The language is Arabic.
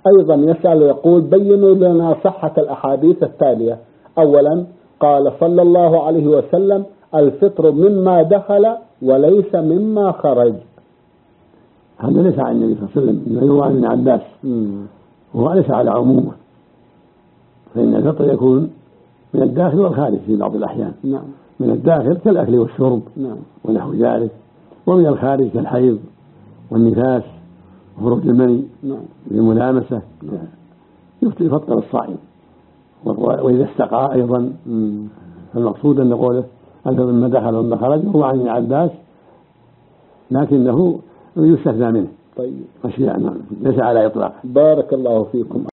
أيضا يسأل يقول: بينوا لنا صحة الأحاديث التالية. أولا، قال صلى الله عليه وسلم: الفطر مما دخل وليس مما خرج. هذا ليس عن النبي صلى الله عليه وسلم، إنما يروى عن ابن عباس، وهو ليس على عمومه، فإن الفطر يكون من الداخل والخارج في بعض الأحيان. نعم. من الداخل كالأكل والشرب، نعم، ونحو ذلك، ومن الخارج كالحيض والنفاس وخروج المني، نعم، بالملامسة، نعم، يفطر الصائم. وإذا استقى أيضا، فالمقصود أن قوله الفطر مما دخل ومما خرج هو عن ابن عباس، لكنه يستثنى منه. طيب، ليس على إطلاق. بارك الله فيكم.